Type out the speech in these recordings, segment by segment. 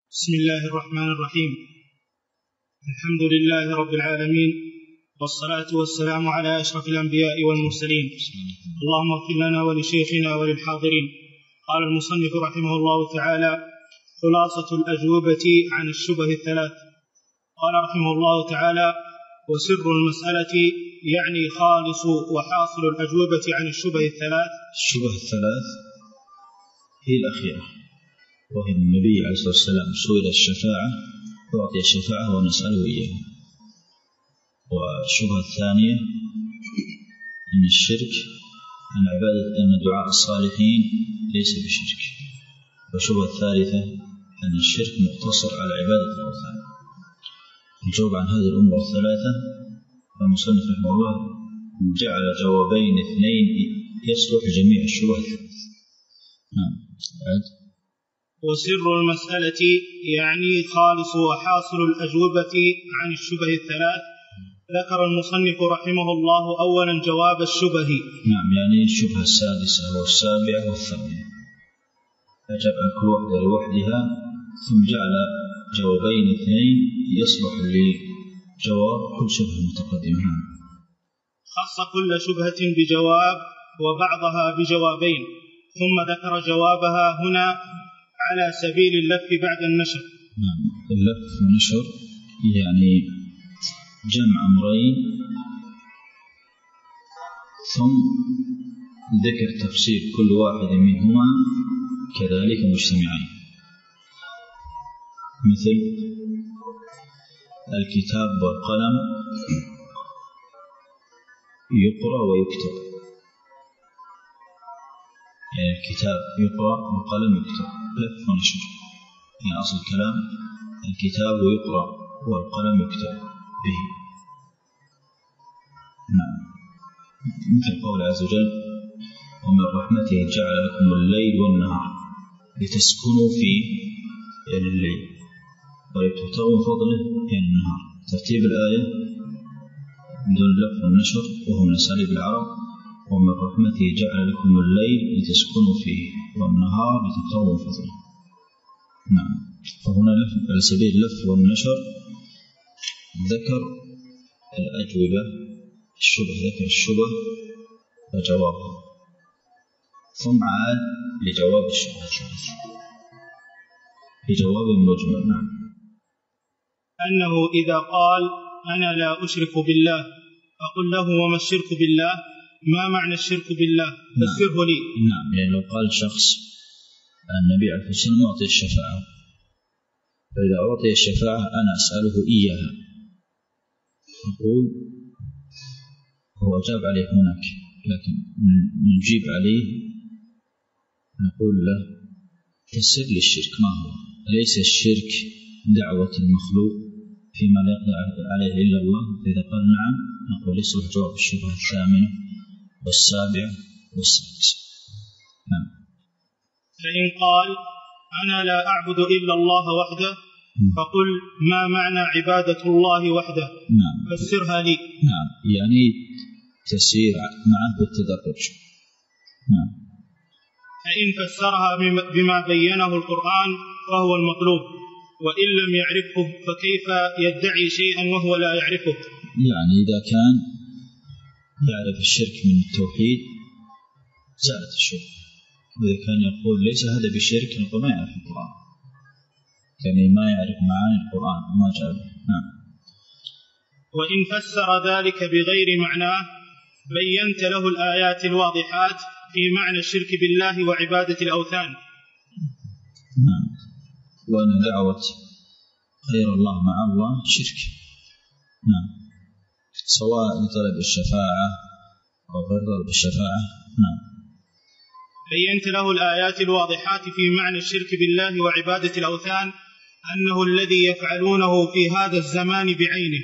بسم الله الرحمن الرحيم. الحمد لله رب العالمين، والصلاة والسلام على أشرف الأنبياء والمرسلين. اللهم اغفر لنا ولشيخنا وللحاضرين. قال المصنف رحمه الله تعالى: خلاصة الأجوبة عن الشبه الثلاث. قال رحمه الله تعالى: وسر المسألة يعني خالص وحاصل الأجوبة عن الشبه الثلاث. الشبه الثلاث هي الأخيرة، وهي النبي عليه الصلاة والسلام سئل الشفاعة وأعطي الشفاعة ونسأله إياها. والشبهة الثانية أن الشرك أن دعاء الصالحين ليس بشرك. والشبهة الثالثة أن الشرك مقتصر على عبادة الأوثان. الجواب عن هذه الأمور الثلاثة المصنف رحمه الله جعل جوابين اثنين يصلح جميع الشبهات الثلاث. وسر المسألة يعني خالص وحاصل الأجوبة عن الشبه الثلاث. ذكر المصنف رحمه الله أولا جواب الشبه. يعني الشبهة السادسة والسابعة والثامنة، أجاب عن كل واحدة لوحدها ثم جعل جوابين اثنين يصلح لجواب كل شبهة متقدمة. خص كل شبهة بجواب وبعضها بجوابين، ثم ذكر جوابها هنا على سبيل اللف بعد النشر. اللف والنشر يعني جمع أمرين ثم ذكر تفسير كل واحد منهما كذلك مجتمعين، مثل الكتاب والقلم يقرأ ويكتب. يعني الكتاب يقرأ والقلم يكتب، لف ونشر. يعني أصل الكلام الكتاب يقرأ والقلم يكتب به. مثل قول عز وجل: ومن رحمته جعل لكم الليل والنهار لتسكنوا فيه، يعني الليل، ولتبتغوا فضله، يعني النهار. ترتيب الآية بدون اللف والنشر وهو من أساليب العرب: ومن رحمته جعل لكم الليل لتسكنوا فيه والنهار لتبتغوا فضله. فهنا على سبيل اللف والنشر ذكر الأجوبة الشبه، ذكر الشبه وجوابها، ثم عاد لجواب الشبه الثالث بجواب مجمل. أنه إذا قال أنا لا أشرك بالله أقول له وما الشرك بالله؟ ما معنى الشرك بالله؟ فسره لي. يعني لو قال شخص النبي عليه الصلاة والسلام أعطي الشفاعة، فإذا أعطي الشفاعة أنا أسأله إياها، نقول هو أجاب عليه هناك، لكن نجيب عليه نقول له فسر لي الشرك ما هو. أليس الشرك دعوة المخلوق فيما لا يقدر عليه إلا الله؟ فإذا قال نعم نقول يصلح جواب الشبهة الثامنة والسابعة والسادسة. فإن قال أنا لا أعبد إلا الله وحده فقل ما معنى عبادة الله وحده؟ فسرها لي. يعني تسير معه بالتدرج. فإن فسرها بما بينه القرآن فهو المطلوب، وإن لم يعرفه فكيف يدعي شيئا وهو لا يعرفه؟ يعني إذا كان يعرف الشرك من التوحيد زالت الشرك، وإذا كان يقول ليس هذا بشرك نقول ما يعرف القرآن، يعني ما يعرف معاني القرآن ما جاء. وإن فسر ذلك بغير معناه بينت له الآيات الواضحات في معنى الشرك بالله وعبادة الأوثان. وأن دعوة غير الله مع الله شرك، سواء لطلب الشفاعة أو غير طلب الشفاعة. بينت له الآيات الواضحات في معنى الشرك بالله وعبادة الأوثان أنه الذي يفعلونه في هذا الزمان بعينه.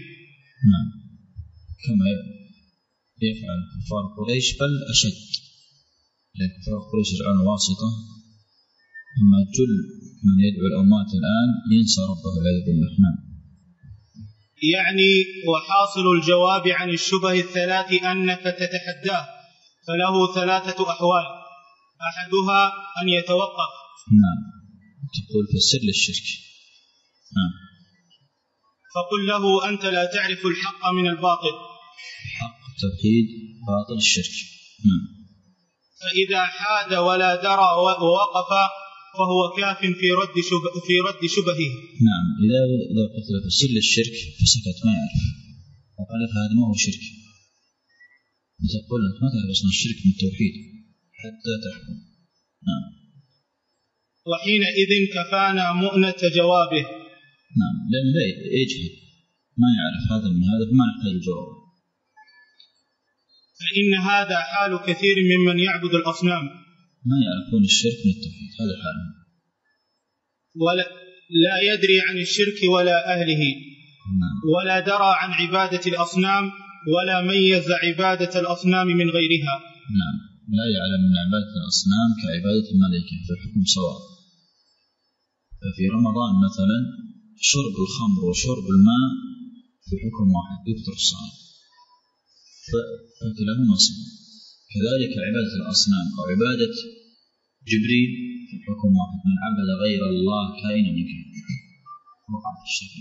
كما يفعل كفار قريش بل أشد، لأن كفار قريش يجعلون واسطة، أما جل من يدعو الأموات الآن ينسى ربه والعياذ بالله. يعني وحاصل الجواب عن الشبه الثلاث أنك تتحداه، فله ثلاثة أحوال: أحدها أن يتوقف. تقول فسر للشرك، فقل له أنت لا تعرف الحق من الباطل. حق التوحيد، باطل الشرك. فإذا حاد ولا درى ووقف فهو كاف في رد شبهه. نعم، إذا قلت له فسر الشرك فسكت ما يعرف وقال لك هذا ما هو شرك، تقول أنت ما تعرف أصلا الشرك من التوحيد حتى تحكم. نعم. وحينئذ كفانا مؤنة جوابه. نعم، لأن لا يجهل ما يعرف هذا من هذا فما نحتاج الجواب. فإن هذا حال كثير ممن يعبد الأصنام، ما يعرفون الشرك من التوحيد، هذا حالهم. لا يدري عن الشرك ولا أهله. نعم. ولا درى عن عبادة الأصنام ولا ميز عبادة الأصنام من غيرها. نعم، لا يعلم من عبادة الأصنام كعبادة الملائكة فالحكم سواء. ففي رمضان مثلا شرب الخمر وشرب الماء في حكم واحد يفطر الصائم، فكلاهما سواء. كذلك عبادة الأصنام أو عبادة جبريل في حكم واحد، من عبد غير الله كائنا من كان وقع في الشرك.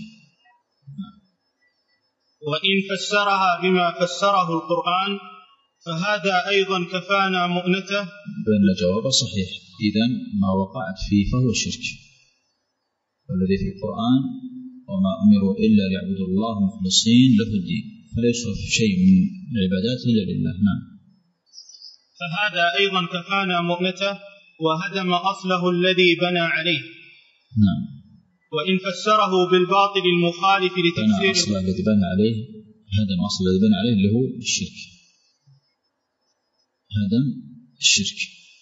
وإن فسرها بما فسره القرآن فهذا أيضا كفانا مؤنته. بأن جواب صحيح، إذن ما وقعت فيه فهو شرك. والذي في القرآن وما أمروا إلا ليعبدوا الله مخلصين له الدين فلا يصرف شيء من العبادات إلا لله. نعم. فهذا أيضا كفانا مؤنته وهدم أصله الذي بنى عليه. نعم. وإن فسره بالباطل المخالف لتفسير أصل الذي بنى عليه، هدم أصل الذي بنى عليه اللي هو الشرك، هدم الشرك.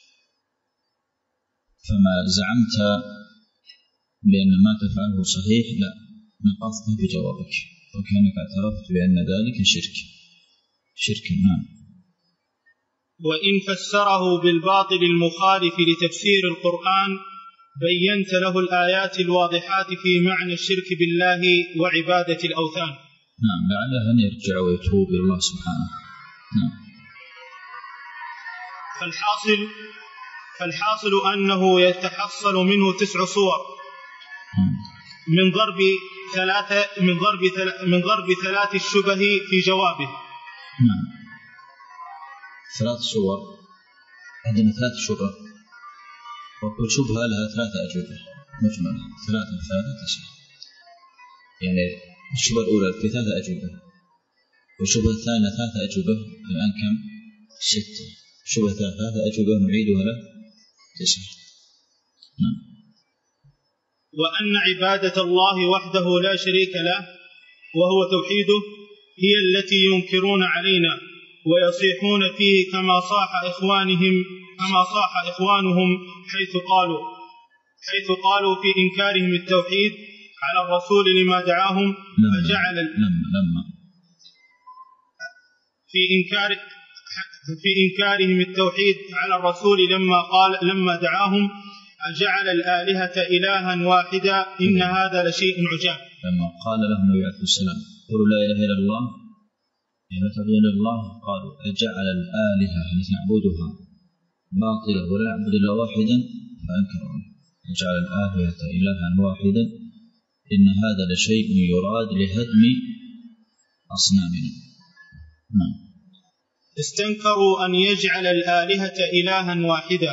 فما زعمت بأن ما تفعله صحيح لا، نقصت بجوابك وكأنك اعترفت بأن ذلك شرك. نعم. وإن فسره بالباطل المخالف لتفسير القرآن بينت له الآيات الواضحات في معنى الشرك بالله وعبادة الأوثان. نعم، لعله أن يرجع ويتوب إلى الله سبحانه. نعم. فالحاصل أنه يتحصل منه 9 صور من ضرب 3 الشبه في جوابه. نعم. 3 صور، عندنا 3 شبه، وكل شبهة لها 3 أجوبة مجملة، 3 9. يعني الشبهة الأولى في 3 أجوبة، والشبهة الثانية 3 أجوبة، الآن كم؟ 6. شبهة 3 أجوبة نعيدها له 9. نعم. وأن عبادة الله وحده لا شريك له وهو توحيده هي التي ينكرون علينا ويصيحون فيه كما صاح إخوانهم حيث قالوا في إنكارهم التوحيد على الرسول لما دعاهم فجعل في إنكارهم التوحيد على الرسول لما دعاهم أجعل الآلهة إلها واحدا إن هذا لشيء عجاب. لما قال لهم النبي عليه السلام قولوا لا إله إلا الله لا تعبدون إلا الله، قالوا أجعل الآلهة التي نعبدها باطلة ولا نعبد إلا واحدا، فأنكروا أجعل الآلهة إلها واحدا إن هذا لشيء يراد لهدم أصنامنا. نعم. استنكروا أن يجعل الآلهة إلها واحدا.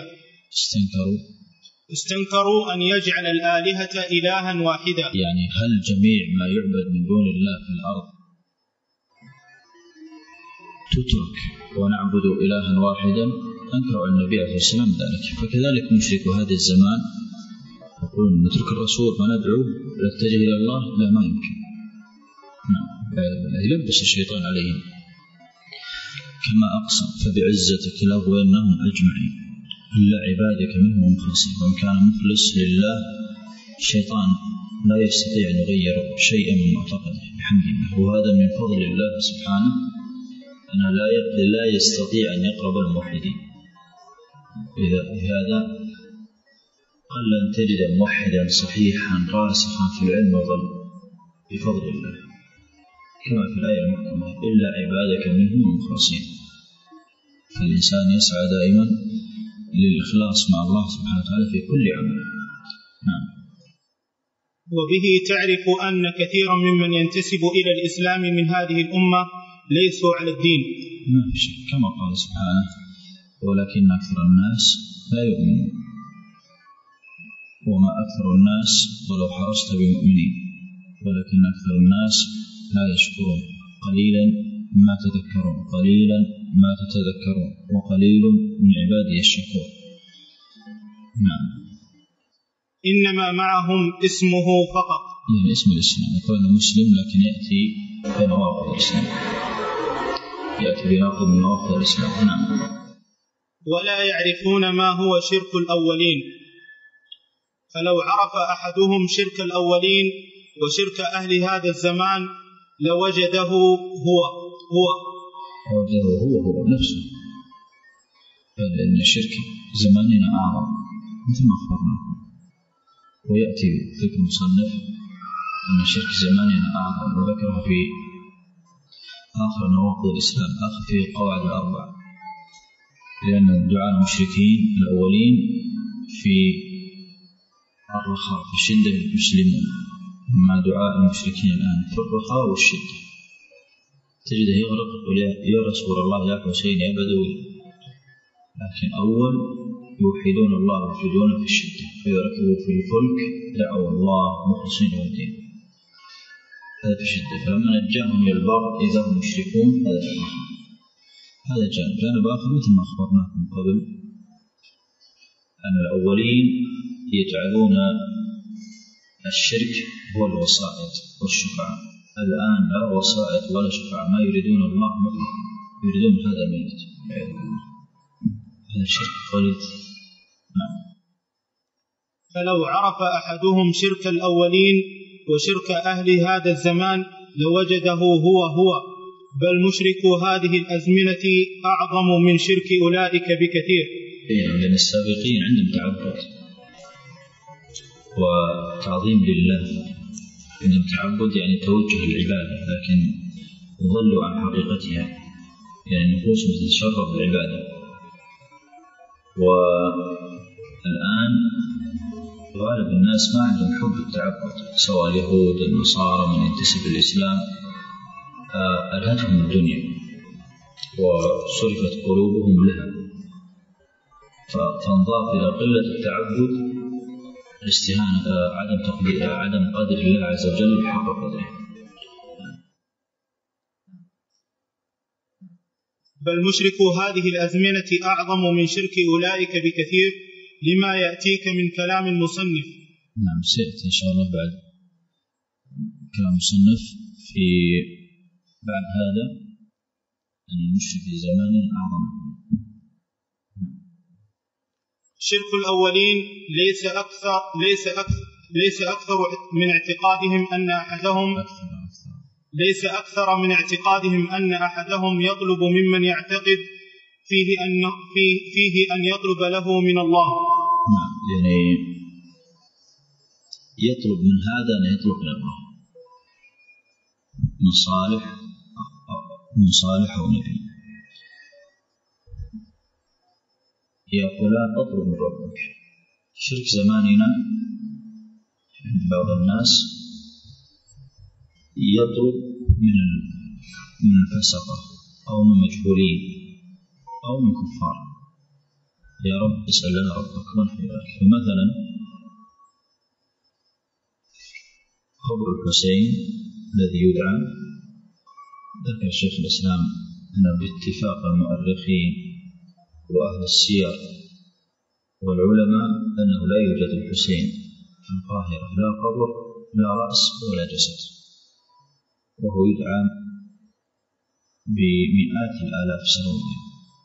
استنكروا أن يجعل الآلهة إلها واحدا، يعني هل جميع ما يعبد من دون الله في الأرض تترك ونعبد إلها واحدا؟ أنكروا النبي عليه السلام ذلك. فكذلك مشرك هذا الزمان يقولون نترك الرسول وندعو نتجه إلى الله، لا ما يمكن. نعم، يلبس الشيطان عليهم. كما أقسم فبعزتك لأغوينهم أجمعين إلا عبادك منهم مخلصين. وإن كان مخلص لله الشيطان لا يستطيع أن يغير شيئا من معتقده بحمد الله، وهذا من فضل الله سبحانه أنه لا يستطيع أن يقرب الموحدين. لهذا قل أن تجد موحدا صحيحا راسخا في العلم وظل بفضل الله، كما في الآية المحكمة إلا عبادك منهم مخلصين. فالإنسان يسعى دائما للإخلاص مع الله سبحانه وتعالى في كل عمل. نعم. وبه تعرف أن كثيرا ممن ينتسب إلى الإسلام من هذه الأمة ليسوا على الدين. ما في شك كما قال سبحانه ولكن أكثر الناس لا يؤمنون وما أكثر الناس ولو حرصت بمؤمنين ولكن أكثر الناس لا يشكرون قليلا ما تذكرون قليلا ما تتذكرون وقليل من عبادي الشكور. نعم. إنما معهم اسمه فقط، يعني اسم الإسلام يكون مسلم لكن يأتي بنواقض الإسلام، يأتي بناقض من نواقض الإسلام. نعم. ولا يعرفون ما هو شرك الأولين، فلو عرف أحدهم شرك الأولين وشرك أهل هذا الزمان لوجده هو نفسه، لأن شرك زماننا أعظم مثل ما أخبرنا، ويأتي ذكر المصنف أن شرك زماننا أعظم وذكره في آخر نواقض الإسلام آخر في القواعد الأربع، لأن دعاء المشركين الأولين في الرخاء في الشدة يسلمون، مع دعاء المشركين الآن في الرخاء والشدة تجده يغرق يقول يا رسول الله يا حسين يا بدوي، لكن أول يوحدون الله ويفردون في الشدة فإذا ركبوا في الفلك دعوا الله مخلصين له الدين، هذا في الشدة. فلما نجاهم إلى البر إذا هم مشركون هذا في الرخاء. هذا جانب آخر مثل ما أخبرناكم قبل أن الأولين يجعلون الشرك هو الوسائط والشفعاء، الآن لا وسائط ولا شفعاء، ما يريدون الله مطلقا، يريدون هذا الميت، هذا الشرك خليط. نعم. فلو عرف أحدهم شرك الأولين وشرك أهل هذا الزمان لوجده هو بل مشرك هذه الأزمنة أعظم من شرك أولئك بكثير. لأن السابقين عندهم تعبد وتعظيم لله، عندهم تعبد يعني توجه العبادة، لكن ضلوا عن حقيقتها، يعني النفوس تتشرب بالعبادة. والآن غالب الناس ما عندهم حب التعبد، سواء اليهود النصارى من ينتسب للإسلام ألهتهم الدنيا وصرفت قلوبهم لها، فانضاف إلى قلة التعبد الاستهانة عدم قدر الله عز وجل بحق قدره. بل مشرك هذه الأزمنة أعظم من شرك أولئك بكثير لما يأتيك من كلام المصنف. نعم سيأتي إن شاء الله بعد كلام المصنف في بعد هذا أن المشرك في زمانه أعظم. شرك الأولين ليس أكثر من اعتقادهم أن أحدهم ليس أكثر من اعتقادهم أن أحدهم يطلب ممن يعتقد فيه أن يطلب له من الله. نعم، يعني يطلب من هذا أن يطلب من الله من صالح أو نبي. يا فلان اطلب من ربك. شرك زماننا بعض الناس يطلب من الفسقة أو من مجهولين أو من كفار، يا رب اسأل لنا ربك ونحن ذلك. فمثلا قبر الحسين الذي يدعى ذكر شيخ الإسلام أن باتفاق المؤرخين وأهل السير والعلماء أنه لا يوجد الحسين في القاهرة لا قبر لا رأس ولا جسد، وهو يدعى بمئات الآلاف سنويا.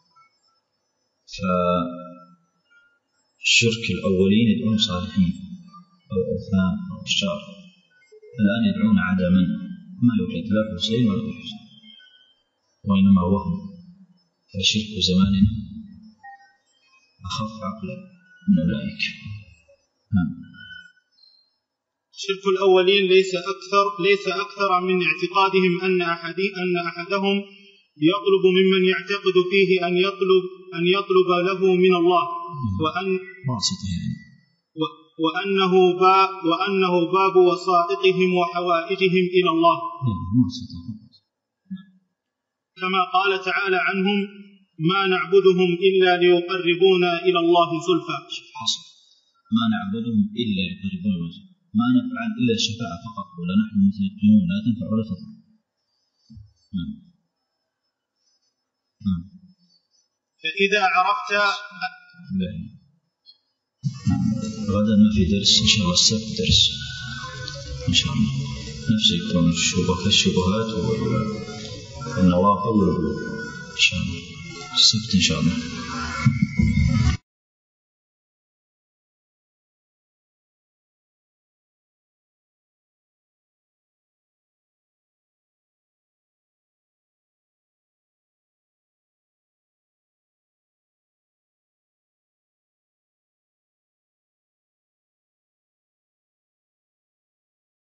فالشرك الأولين يدعون صالحين أو أوثان أو أشجار، الآن يدعون عدما ما يوجد لا حسين ولا حسين وإنما وهم. فشرك زماننا أخف عقلا من أولئك. شرك الأولين ليس أكثر من اعتقادهم أن أحدهم يطلب ممن يعتقد فيه أن يطلب له من الله، وأنه باب وسائطهم وحوائجهم إلى الله، كما قال تعالى عنهم: ما نعبدهم إلا ليقربونا إلى الله زلفى. ما نعبدهم إلا ليقربونا، ما نفعل إلا الشفاعة فقط، ولا نحن متيقنون لا تنفع ولا تضر. فإذا عرفت غدا ما في درس إن شاء الله، السبت درس إن شاء الله، نفس يكون الشبهات والنوافل إن شاء الله السبت إن شاء الله.